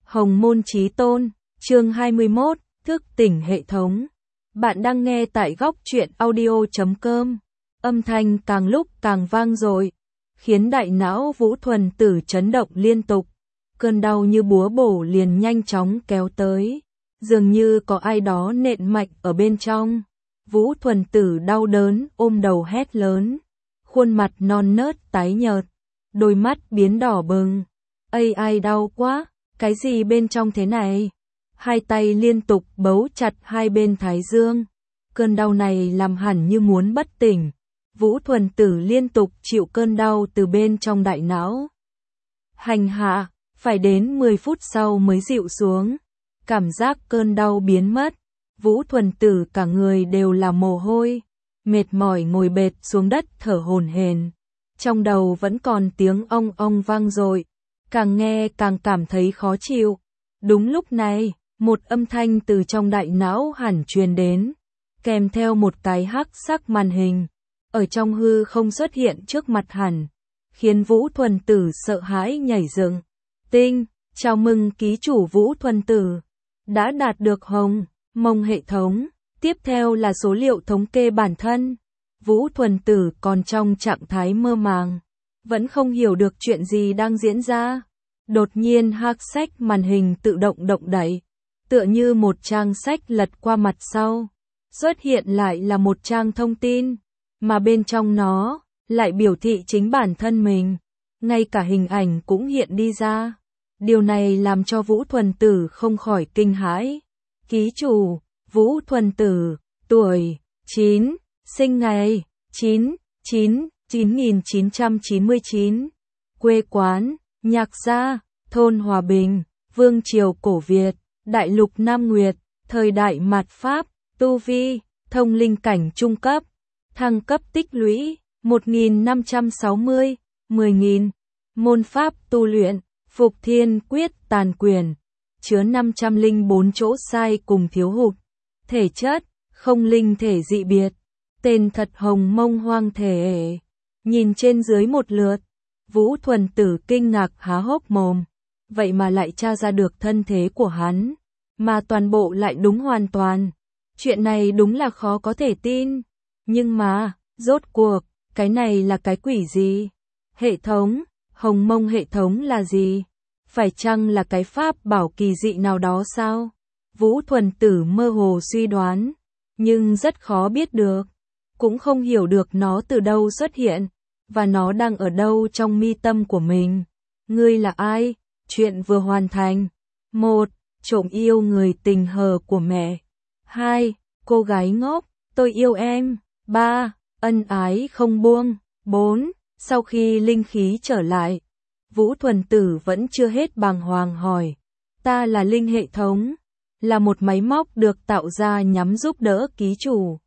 Hồng môn chí tôn, chương 21, thức tỉnh hệ thống. Bạn đang nghe tại góc truyện audio.com. Âm thanh càng lúc càng vang dội, khiến đại não Vũ Thuần Tử chấn động liên tục. Cơn đau như búa bổ liền nhanh chóng kéo tới, dường như có ai đó nện mạnh ở bên trong. Vũ Thuần Tử đau đớn ôm đầu hét lớn, khuôn mặt non nớt tái nhợt, đôi mắt biến đỏ bừng. Ai đau quá, cái gì bên trong thế này? Hai tay liên tục bấu chặt hai bên thái dương. Cơn đau này làm hẳn như muốn bất tỉnh. Vũ Thuần Tử liên tục chịu cơn đau từ bên trong đại não. Hành hạ, phải đến 10 phút sau mới dịu xuống. Cảm giác cơn đau biến mất. Vũ Thuần Tử cả người đều là mồ hôi, mệt mỏi ngồi bệt xuống đất thở hổn hển. Trong đầu vẫn còn tiếng ong ong vang dội, càng nghe càng cảm thấy khó chịu. Đúng lúc này, một âm thanh từ trong đại não hẳn truyền đến, kèm theo một cái hắc sắc màn hình, ở trong hư không xuất hiện trước mặt hẳn, khiến Vũ Thuần Tử sợ hãi nhảy dựng. Tinh, chào mừng ký chủ Vũ Thuần Tử đã đạt được Hồng mông hệ thống. Tiếp theo là số liệu thống kê bản thân. Vũ Thuần Tử còn trong trạng thái mơ màng, vẫn không hiểu được chuyện gì đang diễn ra. Đột nhiên hắc sách màn hình tự động động đậy, tựa như một trang sách lật qua mặt sau, xuất hiện lại là một trang thông tin, mà bên trong nó lại biểu thị chính bản thân mình, ngay cả hình ảnh cũng hiện đi ra. Điều này làm cho Vũ Thuần Tử không khỏi kinh hãi. Ký chủ, Vũ Thuần Tử, tuổi 9, sinh ngày 1999, quê quán, Nhạc Gia, thôn Hòa Bình, Vương triều cổ Việt, Đại lục Nam Nguyệt, thời đại mạt Pháp, tu vi, thông linh cảnh trung cấp, thăng cấp tích lũy, 1560, 10.000, môn pháp tu luyện, Phục Thiên Quyết Tàn Quyền, chứa 504 chỗ sai cùng thiếu hụt, thể chất, không linh thể dị biệt, tên thật Hồng Mông Hoang Thể. Nhìn trên dưới một lượt, Vũ Thuần Tử kinh ngạc há hốc mồm, vậy mà lại tra ra được thân thế của hắn, mà toàn bộ lại đúng hoàn toàn. Chuyện này đúng là khó có thể tin, nhưng mà, rốt cuộc, cái này là cái quỷ gì? Hệ thống, Hồng Mông hệ thống là gì? Phải chăng là cái pháp bảo kỳ dị nào đó sao? Vũ Thuần Tử mơ hồ suy đoán, nhưng rất khó biết được, cũng không hiểu được nó từ đâu xuất hiện, và nó đang ở đâu trong mi tâm của mình. Ngươi là ai? Chuyện vừa hoàn thành. 1. Trộm yêu người tình hờ của mẹ. 2. Cô gái ngốc, tôi yêu em. 3. Ân ái không buông. 4. Sau khi linh khí trở lại, Vũ Thuần Tử vẫn chưa hết bàng hoàng hỏi. Ta là linh hệ thống, là một máy móc được tạo ra nhằm giúp đỡ ký chủ.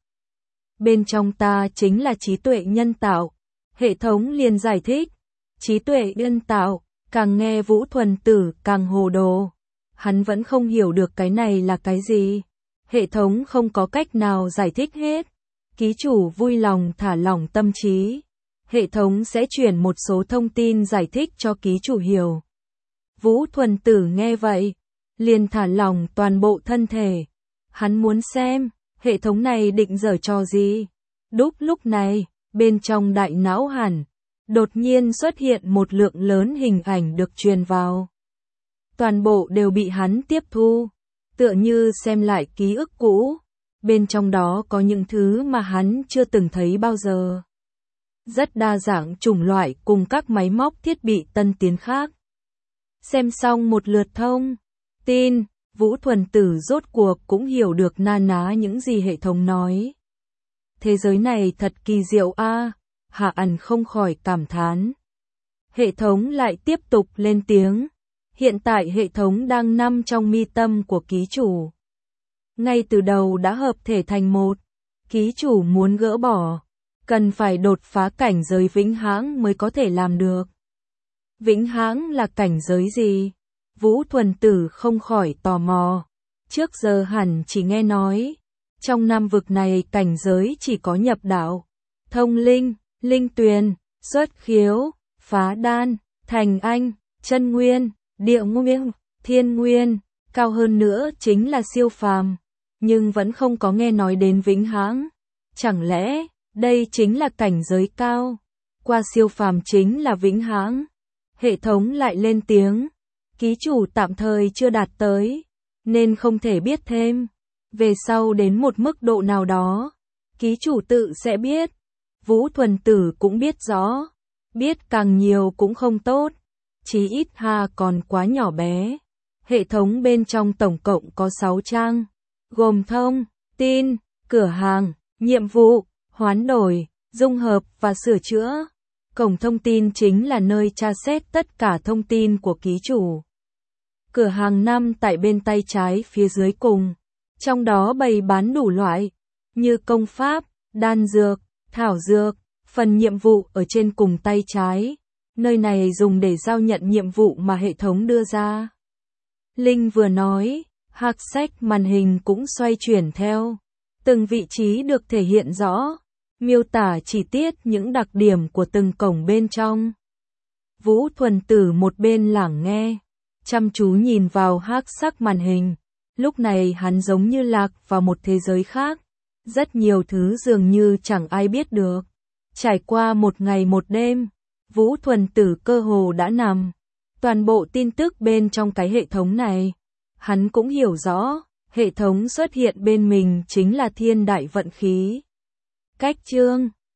Bên trong ta chính là trí tuệ nhân tạo. Hệ thống liền giải thích. Trí tuệ nhân tạo, càng nghe Vũ Thuần Tử càng hồ đồ. Hắn vẫn không hiểu được cái này là cái gì. Hệ thống không có cách nào giải thích hết. Ký chủ vui lòng thả lỏng tâm trí. Hệ thống sẽ chuyển một số thông tin giải thích cho ký chủ hiểu. Vũ Thuần Tử nghe vậy, liền thả lỏng toàn bộ thân thể. Hắn muốn xem, hệ thống này định giở trò gì. Đúc lúc này, bên trong đại não hẳn, đột nhiên xuất hiện một lượng lớn hình ảnh được truyền vào. Toàn bộ đều bị hắn tiếp thu, tựa như xem lại ký ức cũ. Bên trong đó có những thứ mà hắn chưa từng thấy bao giờ. Rất đa dạng chủng loại cùng các máy móc thiết bị tân tiến khác. Xem xong một lượt thông tin, Vũ Thuần Tử rốt cuộc cũng hiểu được na ná những gì hệ thống nói. Thế giới này thật kỳ diệu a, Hạ Ẩn không khỏi cảm thán. Hệ thống lại tiếp tục lên tiếng. Hiện tại hệ thống đang nằm trong mi tâm của ký chủ. Ngay từ đầu đã hợp thể thành một. Ký chủ muốn gỡ bỏ, cần phải đột phá cảnh giới vĩnh hằng mới có thể làm được. Vĩnh hằng là cảnh giới gì? Vũ Thuần Tử không khỏi tò mò. Trước giờ hẳn chỉ nghe nói, trong năm vực này cảnh giới chỉ có nhập đạo, thông linh, linh tuyền, xuất khiếu, phá đan, thành anh, chân nguyên, địa nguyên, thiên nguyên, cao hơn nữa chính là siêu phàm, nhưng vẫn không có nghe nói đến vĩnh hằng. Chẳng lẽ, đây chính là cảnh giới cao, qua siêu phàm chính là vĩnh hằng? Hệ thống lại lên tiếng, ký chủ tạm thời chưa đạt tới, nên không thể biết thêm. Về sau đến một mức độ nào đó, ký chủ tự sẽ biết. Vũ Thuần Tử cũng biết rõ, biết càng nhiều cũng không tốt, chí ít ha còn quá nhỏ bé. Hệ thống bên trong tổng cộng có 6 trang, gồm thông tin, cửa hàng, nhiệm vụ, hoán đổi, dung hợp và sửa chữa. Cổng thông tin chính là nơi tra xét tất cả thông tin của ký chủ. Cửa hàng nằm tại bên tay trái phía dưới cùng, trong đó bày bán đủ loại, như công pháp, đan dược, thảo dược. Phần nhiệm vụ ở trên cùng tay trái, nơi này dùng để giao nhận nhiệm vụ mà hệ thống đưa ra. Linh vừa nói, hạc sách màn hình cũng xoay chuyển theo. Từng vị trí được thể hiện rõ, miêu tả chi tiết những đặc điểm của từng cổng bên trong. Vũ Thuần Tử một bên lắng nghe, chăm chú nhìn vào hắc sắc màn hình. Lúc này hắn giống như lạc vào một thế giới khác, rất nhiều thứ dường như chẳng ai biết được. Trải qua một ngày một đêm, Vũ Thuần Tử cơ hồ đã nằm toàn bộ tin tức bên trong cái hệ thống này. Hắn cũng hiểu rõ, hệ thống xuất hiện bên mình chính là thiên đại vận khí. Cách chương